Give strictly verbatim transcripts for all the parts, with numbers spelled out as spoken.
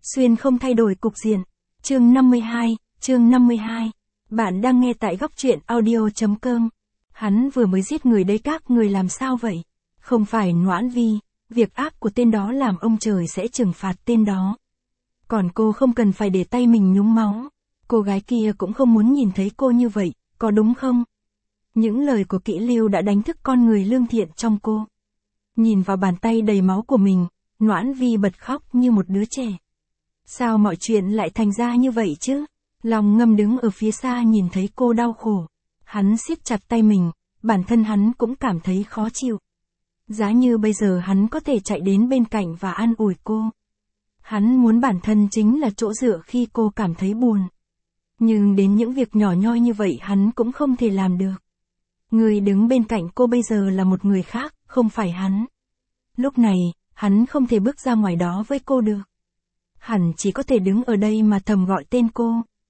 Xuyên không thay đổi cục diện. Chương năm mươi hai, chương năm mươi hai. Bạn đang nghe tại góc truyện audio.com. Hắn vừa mới giết người đấy, các người làm sao vậy? Không phải Noãn Vi, việc ác của tên đó làm ông trời sẽ trừng phạt tên đó. Còn cô không cần phải để tay mình nhúng máu. Cô gái kia cũng không muốn nhìn thấy cô như vậy, có đúng không? Những lời của Kỷ Lưu đã đánh thức con người lương thiện trong cô. Nhìn vào bàn tay đầy máu của mình, Noãn Vi bật khóc như một đứa trẻ. Sao mọi chuyện lại thành ra như vậy chứ? Lòng Ngâm đứng ở phía xa nhìn thấy cô đau khổ. Hắn siết chặt tay mình, bản thân hắn cũng cảm thấy khó chịu. Giá như bây giờ hắn có thể chạy đến bên cạnh và an ủi cô. Hắn muốn bản thân chính là chỗ dựa khi cô cảm thấy buồn. Nhưng đến những việc nhỏ nhoi như vậy hắn cũng không thể làm được. Người đứng bên cạnh cô bây giờ là một người khác, không phải hắn. Lúc này, hắn không thể bước ra ngoài đó với cô được. Hẳn chỉ có thể đứng ở đây mà thầm gọi tên cô.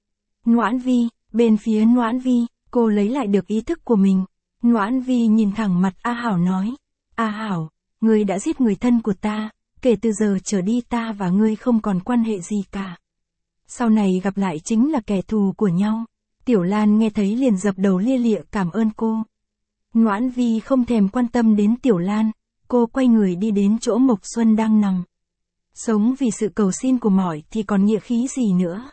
Noãn Vi, bên phía Noãn Vi, cô lấy lại được ý thức của mình. Noãn Vi nhìn thẳng mặt A Hảo nói. A Hảo, ngươi đã giết người thân của ta, kể từ giờ trở đi ta và ngươi không còn quan hệ gì cả. Sau này gặp lại chính là kẻ thù của nhau. Tiểu Lan nghe thấy liền dập đầu lia lịa cảm ơn cô. Noãn Vi không thèm quan tâm đến Tiểu Lan, cô quay người đi đến chỗ Mộc Xuân đang nằm. Sống vì sự cầu xin của mỏi thì còn nghĩa khí gì nữa.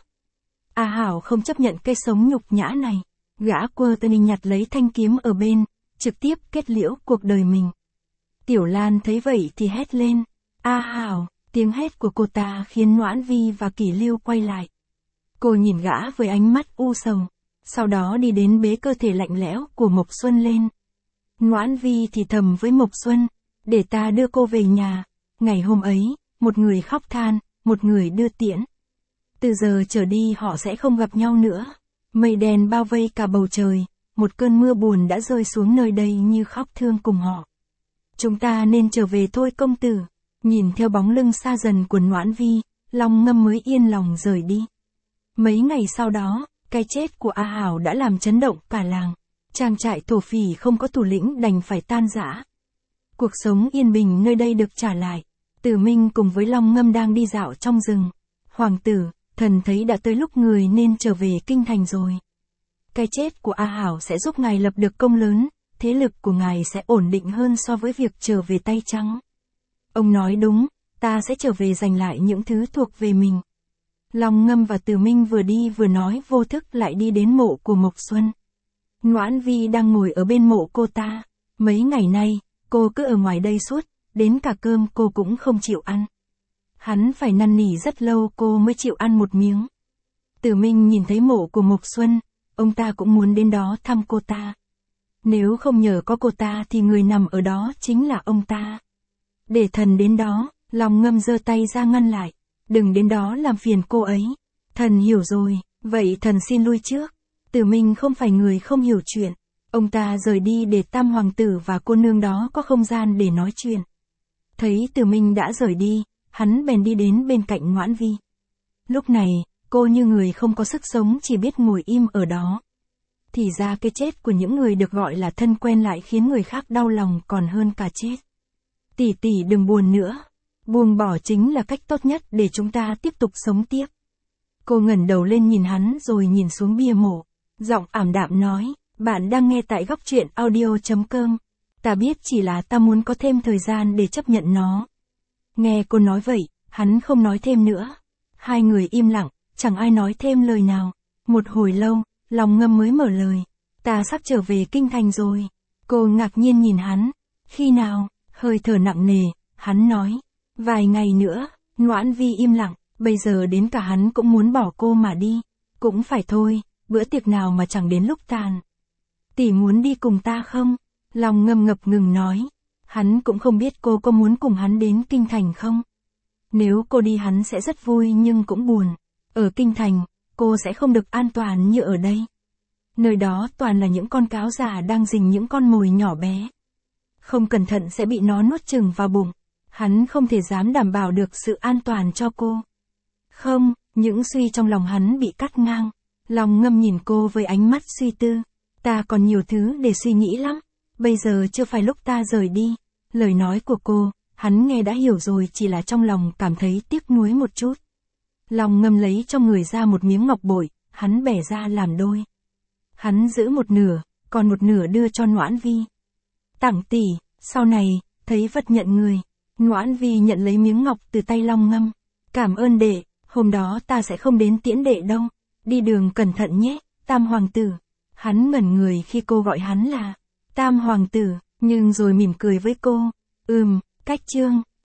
A Hảo không chấp nhận cái sống nhục nhã này. Gã quơ tay nhặt lấy thanh kiếm ở bên, trực tiếp kết liễu cuộc đời mình. Tiểu Lan thấy vậy thì hét lên. A Hảo, tiếng hét của cô ta khiến Noãn Vi và Kỷ Lưu quay lại. Cô nhìn gã với ánh mắt u sầu, sau đó đi đến bế cơ thể lạnh lẽo của Mộc Xuân lên. Noãn Vi thì thầm với Mộc Xuân, để ta đưa cô về nhà. Ngày hôm ấy, một người khóc than, một người đưa tiễn. Từ giờ trở đi họ sẽ không gặp nhau nữa. Mây đen bao vây cả bầu trời, một cơn mưa buồn đã rơi xuống nơi đây như khóc thương cùng họ. Chúng ta nên trở về thôi công tử. Nhìn theo bóng lưng xa dần của Noãn Vi, Long Ngâm mới yên lòng rời đi. Mấy ngày sau đó, cái chết của A Hảo đã làm chấn động cả làng. Trang trại thổ phỉ không có thủ lĩnh đành phải tan rã. Cuộc sống yên bình nơi đây được trả lại. Tử Minh cùng với Long Ngâm đang đi dạo trong rừng. Hoàng tử, thần thấy đã tới lúc người nên trở về kinh thành rồi. Cái chết của A Hảo sẽ giúp ngài lập được công lớn, thế lực của ngài sẽ ổn định hơn so với việc trở về tay trắng. Ông nói đúng, ta sẽ trở về giành lại những thứ thuộc về mình. Long Ngâm và Tử Minh vừa đi vừa nói vô thức lại đi đến mộ của Mộc Xuân. Noãn Vi đang ngồi ở bên mộ cô ta. Mấy ngày nay, cô cứ ở ngoài đây suốt, đến cả cơm cô cũng không chịu ăn. Hắn phải năn nỉ rất lâu cô mới chịu ăn một miếng. Tử Minh nhìn thấy mộ của Mộc Xuân, ông ta cũng muốn đến đó thăm cô ta. Nếu không nhờ có cô ta thì người nằm ở đó chính là ông ta. Để thần đến đó, Long Ngâm giơ tay ra ngăn lại. Đừng đến đó làm phiền cô ấy. Thần hiểu rồi, vậy thần xin lui trước. Tử Minh không phải người không hiểu chuyện. Ông ta rời đi để tam hoàng tử và cô nương đó có không gian để nói chuyện. Thấy Tử Minh đã rời đi, hắn bèn đi đến bên cạnh Noãn Vi. Lúc này, cô như người không có sức sống chỉ biết ngồi im ở đó. Thì ra cái chết của những người được gọi là thân quen lại khiến người khác đau lòng còn hơn cả chết. Tỷ tỷ đừng buồn nữa. Buông bỏ chính là cách tốt nhất để chúng ta tiếp tục sống tiếp. Cô ngẩng đầu lên nhìn hắn rồi nhìn xuống bia mộ. Giọng ảm đạm nói, bạn đang nghe tại góc truyện audio.com. Ta biết chỉ là ta muốn có thêm thời gian để chấp nhận nó. Nghe cô nói vậy, hắn không nói thêm nữa. Hai người im lặng, chẳng ai nói thêm lời nào. Một hồi lâu, Long Ngâm mới mở lời. Ta sắp trở về kinh thành rồi. Cô ngạc nhiên nhìn hắn. Khi nào? Hơi thở nặng nề, hắn nói. Vài ngày nữa. Noãn Vi im lặng, bây giờ đến cả hắn cũng muốn bỏ cô mà đi. Cũng phải thôi, bữa tiệc nào mà chẳng đến lúc tàn. Tỷ muốn đi cùng ta không? Long Ngâm ngập ngừng nói. Hắn cũng không biết cô có muốn cùng hắn đến kinh thành không. Nếu cô đi hắn sẽ rất vui nhưng cũng buồn. Ở kinh thành, cô sẽ không được an toàn như ở đây. Nơi đó toàn là những con cáo già đang rình những con mồi nhỏ bé. Không cẩn thận sẽ bị nó nuốt chửng vào bụng. Hắn không thể dám đảm bảo được sự an toàn cho cô. Không, những suy trong lòng hắn bị cắt ngang. Long Ngâm nhìn cô với ánh mắt suy tư. Ta còn nhiều thứ để suy nghĩ lắm. Bây giờ chưa phải lúc ta rời đi. Lời nói của cô, hắn nghe đã hiểu rồi, chỉ là trong lòng cảm thấy tiếc nuối một chút. Long Ngâm lấy trong người ra một miếng ngọc bội, hắn bẻ ra làm đôi. Hắn giữ một nửa, còn một nửa đưa cho Noãn Vi. Tảng tỷ, sau này, thấy vật nhận người. Noãn Vi nhận lấy miếng ngọc từ tay Long Ngâm. Cảm ơn đệ, hôm đó ta sẽ không đến tiễn đệ đâu. Đi đường cẩn thận nhé, Tam Hoàng tử. Hắn ngẩn người khi cô gọi hắn là Tam Hoàng tử, nhưng rồi mỉm cười với cô. Ừm, cách chương.